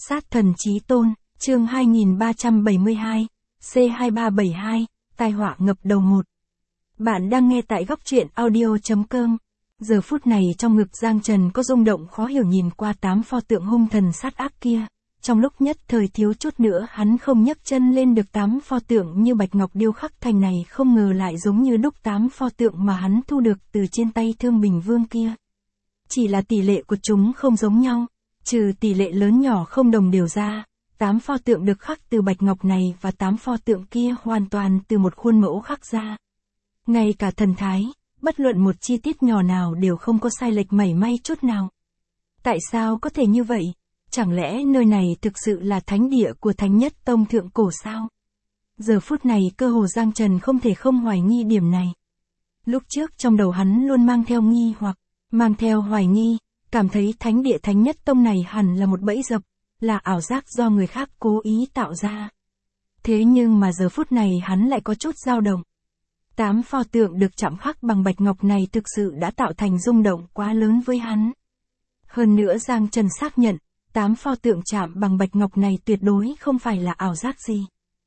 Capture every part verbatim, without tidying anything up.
Sát thần chí tôn, chương hai nghìn ba trăm bảy mươi hai, C hai ba bảy hai, tai họa ngập đầu một. Bạn đang nghe tại góc truyện audio.com. Giờ phút này trong ngực Giang Trần có rung động khó hiểu nhìn qua tám pho tượng hung thần sát ác kia. Trong lúc nhất thời thiếu chút nữa hắn không nhấc chân lên được tám pho tượng như bạch ngọc điêu khắc thành này, không ngờ lại giống như đúc tám pho tượng mà hắn thu được từ trên tay Thương Bình Vương kia. Chỉ là tỷ lệ của chúng không giống nhau, trừ tỷ lệ lớn nhỏ không đồng đều ra, tám pho tượng được khắc từ bạch ngọc này và tám pho tượng kia hoàn toàn từ một khuôn mẫu khắc ra. Ngay cả thần thái, bất luận một chi tiết nhỏ nào đều không có sai lệch mảy may chút nào. Tại sao có thể như vậy? Chẳng lẽ nơi này thực sự là thánh địa của Thánh Nhất Tông thượng cổ sao? Giờ phút này cơ hồ Giang Trần không thể không hoài nghi điểm này. Lúc trước trong đầu hắn luôn mang theo nghi hoặc, mang theo hoài nghi, cảm thấy thánh địa Thánh Nhất Tông này hẳn là một bẫy dập, là ảo giác do người khác cố ý tạo ra. Thế nhưng mà giờ phút này hắn lại có chút dao động. Tám pho tượng được chạm khắc bằng bạch ngọc này thực sự đã tạo thành rung động quá lớn với hắn. Hơn nữa Giang Trần xác nhận, tám pho tượng chạm bằng bạch ngọc này tuyệt đối không phải là ảo giác gì.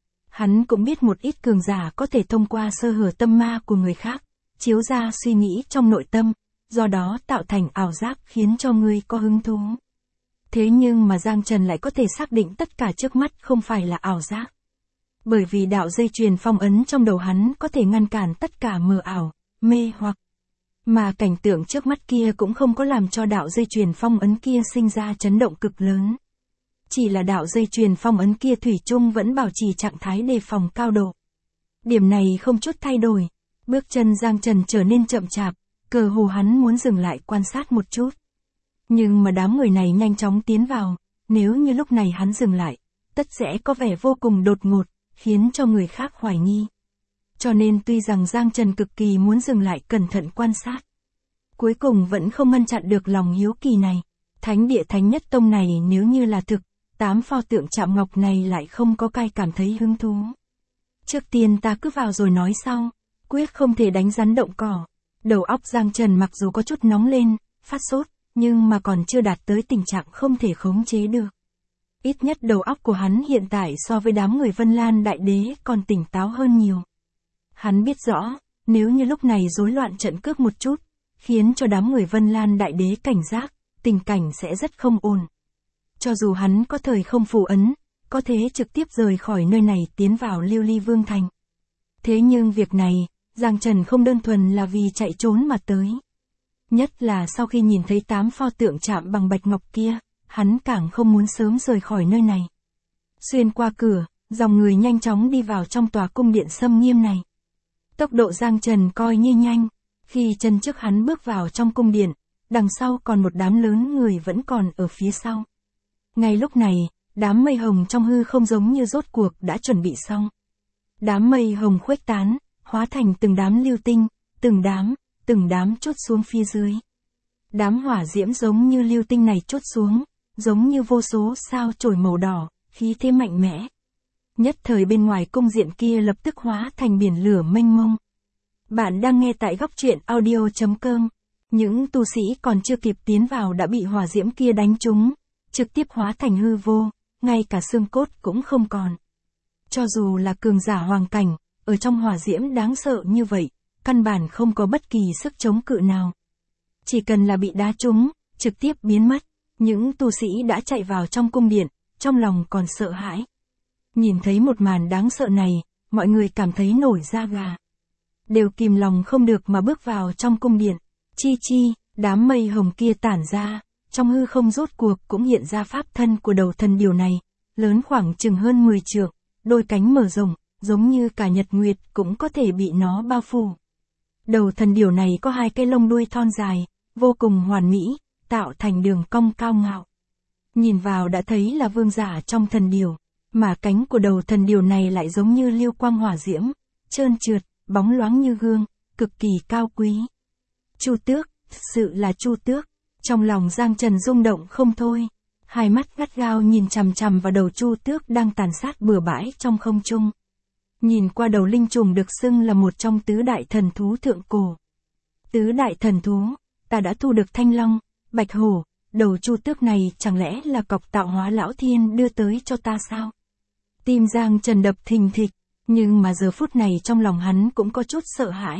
Hắn cũng biết một ít cường giả có thể thông qua sơ hở tâm ma của người khác, chiếu ra suy nghĩ trong nội tâm, do đó tạo thành ảo giác khiến cho người có hứng thú. Thế nhưng mà Giang Trần lại có thể xác định tất cả trước mắt không phải là ảo giác. Bởi vì đạo dây chuyền phong ấn trong đầu hắn có thể ngăn cản tất cả mờ ảo, mê hoặc. Mà cảnh tượng trước mắt kia cũng không có làm cho đạo dây chuyền phong ấn kia sinh ra chấn động cực lớn. Chỉ là đạo dây chuyền phong ấn kia thủy chung vẫn bảo trì trạng thái đề phòng cao độ. Điểm này không chút thay đổi. Bước chân Giang Trần trở nên chậm chạp, cơ hồ hắn muốn dừng lại quan sát một chút. Nhưng mà đám người này nhanh chóng tiến vào, nếu như lúc này hắn dừng lại, tất sẽ có vẻ vô cùng đột ngột, khiến cho người khác hoài nghi. Cho nên tuy rằng Giang Trần cực kỳ muốn dừng lại cẩn thận quan sát, cuối cùng vẫn không ngăn chặn được lòng hiếu kỳ này. Thánh địa Thánh Nhất Tông này nếu như là thực, tám pho tượng chạm ngọc này lại không có cai cảm thấy hứng thú. Trước tiên ta cứ vào rồi nói sau, quyết không thể đánh rắn động cỏ. Đầu óc Giang Trần mặc dù có chút nóng lên, phát sốt, nhưng mà còn chưa đạt tới tình trạng không thể khống chế được. Ít nhất đầu óc của hắn hiện tại so với đám người Vân Lan Đại Đế còn tỉnh táo hơn nhiều. Hắn biết rõ, nếu như lúc này rối loạn trận cước một chút, khiến cho đám người Vân Lan Đại Đế cảnh giác, tình cảnh sẽ rất không ổn. Cho dù hắn có thời không phù ấn, có thể trực tiếp rời khỏi nơi này tiến vào Lưu Ly Vương Thành. Thế nhưng việc này, Giang Trần không đơn thuần là vì chạy trốn mà tới. Nhất là sau khi nhìn thấy tám pho tượng chạm bằng bạch ngọc kia, hắn càng không muốn sớm rời khỏi nơi này. Xuyên qua cửa, dòng người nhanh chóng đi vào trong tòa cung điện xâm nghiêm này. Tốc độ Giang Trần coi như nhanh, khi chân trước hắn bước vào trong cung điện, đằng sau còn một đám lớn người vẫn còn ở phía sau. Ngay lúc này, đám mây hồng trong hư không giống như rốt cuộc đã chuẩn bị xong. Đám mây hồng khuếch tán, hóa thành từng đám lưu tinh, từng đám, từng đám trút xuống phía dưới. Đám hỏa diễm giống như lưu tinh này trút xuống, giống như vô số sao chổi màu đỏ, khí thế mạnh mẽ. Nhất thời bên ngoài cung điện kia lập tức hóa thành biển lửa mênh mông. Bạn đang nghe tại góc truyện audio.com. Những tu sĩ còn chưa kịp tiến vào đã bị hỏa diễm kia đánh trúng, trực tiếp hóa thành hư vô, ngay cả xương cốt cũng không còn. Cho dù là cường giả hoàng cảnh, ở trong hỏa diễm đáng sợ như vậy, căn bản không có bất kỳ sức chống cự nào. Chỉ cần là bị đá trúng, trực tiếp biến mất. Những tu sĩ đã chạy vào trong cung điện, trong lòng còn sợ hãi. Nhìn thấy một màn đáng sợ này, mọi người cảm thấy nổi da gà. Đều kìm lòng không được mà bước vào trong cung điện. Chi chi, đám mây hồng kia tản ra, trong hư không rốt cuộc cũng hiện ra pháp thân của đầu thần điều này, lớn khoảng chừng hơn mười trượng, đôi cánh mở rộng, giống như cả nhật nguyệt cũng có thể bị nó bao phủ. Đầu thần điều này có hai cái lông đuôi thon dài, vô cùng hoàn mỹ, tạo thành đường cong cao ngạo. Nhìn vào đã thấy là vương giả trong thần điều, mà cánh của đầu thần điều này lại giống như lưu quang hỏa diễm, trơn trượt, bóng loáng như gương, cực kỳ cao quý. Chu Tước, sự là Chu Tước. Trong lòng Giang Trần rung động không thôi, hai mắt gắt gao nhìn chằm chằm vào đầu Chu Tước đang tàn sát bừa bãi trong không trung. Nhìn qua đầu linh trùng được xưng là một trong tứ đại thần thú thượng cổ. Tứ đại thần thú, ta đã thu được Thanh Long, Bạch Hổ, đầu chu tước này chẳng lẽ là cọc tạo hóa lão thiên đưa tới cho ta sao? Tim Giang Trần đập thình thịch, nhưng mà giờ phút này trong lòng hắn cũng có chút sợ hãi.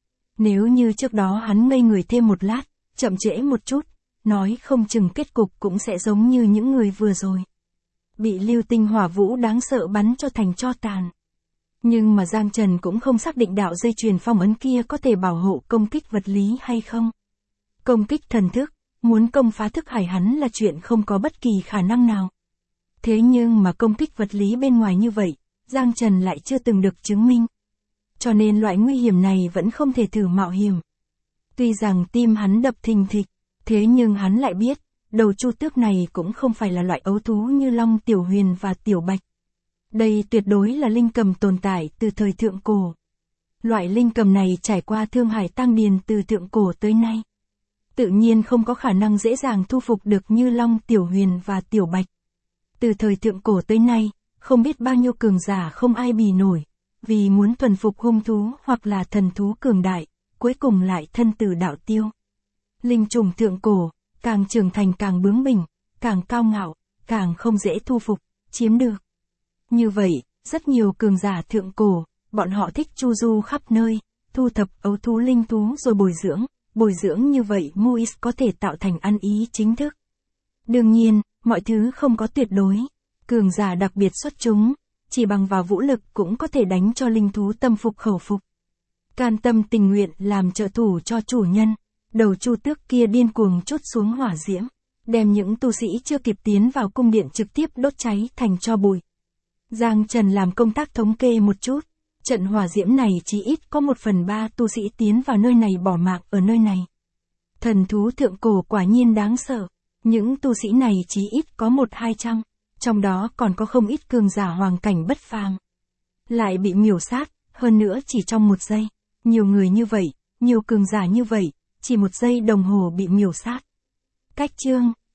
Nếu như trước đó hắn ngây người thêm một lát, chậm trễ một chút, nói không chừng kết cục cũng sẽ giống như những người vừa rồi. Bị lưu tinh hỏa vũ đáng sợ bắn cho thành tro tàn. Nhưng mà Giang Trần cũng không xác định đạo dây chuyền phong ấn kia có thể bảo hộ công kích vật lý hay không. Công kích thần thức, muốn công phá thức hải hắn là chuyện không có bất kỳ khả năng nào. Thế nhưng mà công kích vật lý bên ngoài như vậy, Giang Trần lại chưa từng được chứng minh. Cho nên loại nguy hiểm này vẫn không thể thử mạo hiểm. Tuy rằng tim hắn đập thình thịch, thế nhưng hắn lại biết, đầu chu tước này cũng không phải là loại ấu thú như Long Tiểu Huyền và Tiểu Bạch. Đây tuyệt đối là linh cầm tồn tại từ thời thượng cổ. Loại linh cầm này trải qua Thương Hải Tăng Điền từ thượng cổ tới nay. Tự nhiên không có khả năng dễ dàng thu phục được như Long Tiểu Huyền và Tiểu Bạch. Từ thời thượng cổ tới nay, không biết bao nhiêu cường giả không ai bì nổi, vì muốn thuần phục hung thú hoặc là thần thú cường đại, cuối cùng lại thân tử đạo tiêu. Linh trùng thượng cổ, càng trưởng thành càng bướng bỉnh, càng cao ngạo, càng không dễ thu phục, chiếm được. Như vậy, rất nhiều cường giả thượng cổ, bọn họ thích chu du khắp nơi, thu thập ấu thú linh thú rồi bồi dưỡng, bồi dưỡng như vậy Muis có thể tạo thành ăn ý chính thức. Đương nhiên, mọi thứ không có tuyệt đối, cường giả đặc biệt xuất chúng, chỉ bằng vào vũ lực cũng có thể đánh cho linh thú tâm phục khẩu phục. Can tâm tình nguyện làm trợ thủ cho chủ nhân, đầu chu tước kia điên cuồng trút xuống hỏa diễm, đem những tu sĩ chưa kịp tiến vào cung điện trực tiếp đốt cháy thành tro bụi. Giang Trần làm công tác thống kê một chút, trận hỏa diễm này chỉ ít có một phần ba tu sĩ tiến vào nơi này bỏ mạng ở nơi này. Thần thú thượng cổ quả nhiên đáng sợ, những tu sĩ này chỉ ít có một hai trăm, trong đó còn có không ít cường giả hoàng cảnh bất phàm. Lại bị miểu sát, hơn nữa chỉ trong một giây, nhiều người như vậy, nhiều cường giả như vậy, chỉ một giây đồng hồ bị miểu sát. Cách chương